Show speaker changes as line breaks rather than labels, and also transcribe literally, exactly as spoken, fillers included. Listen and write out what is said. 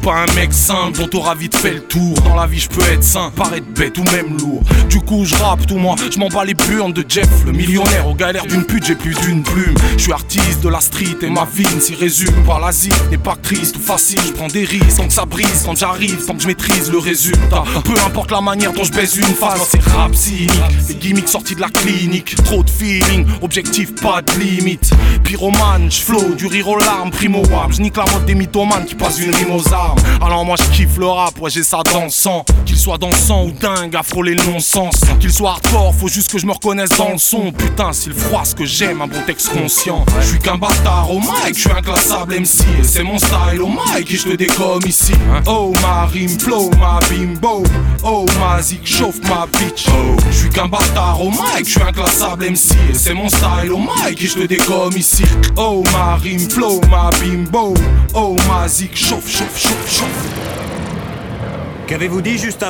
pas un mec simple dont t'auras vite fait le tour. Dans la vie je peux être sain, paraître bête ou même lourd. Du coup je rappe tout moi, je m'en bats les burnes de Jeff le millionnaire. Aux galères d'une pute j'ai plus d'une plume. Je suis artiste de la street et ma vie ne s'y résume pas. La zik n'est pas triste ou facile, je prends des risques. Tant que ça brise, quand j'arrive, tant que je maîtrise le résultat. Peu importe la manière dont je baise une phase, moi c'est rap cynique. Les gimmicks sortis de la clinique, trop de feeling, objectif pas de limite. Pyromane, j'flow, du rire aux larmes, primo wab. J'nique la mode des mythomanes qui passent une rime aux armes. Alors moi j'kiffe le rap, ouais j'ai ça dans le sang. Qu'il soit dansant ou dingue, à frôler le non-sens. Qu'il soit hardcore, faut juste que je me reconnaisse dans le son. Putain, c'est le froid ce que j'aime, un bon texte conscient. Je suis qu'un bâtard au mic, je suis inclassable M C. Et c'est mon style au mic et je te dégomme ici. Oh ma rime flow, ma bimbo. Oh ma zik chauffe ma bitch. Oh, je suis qu'un bâtard au mic, je suis inclassable M C. Et c'est mon style au mic et je te dégomme ici. Oh ma rime flow, ma bimbo. Oh ma zik chauffe, chauffe, chauffe, chauffe.
Qu'avez-vous dit juste avant ?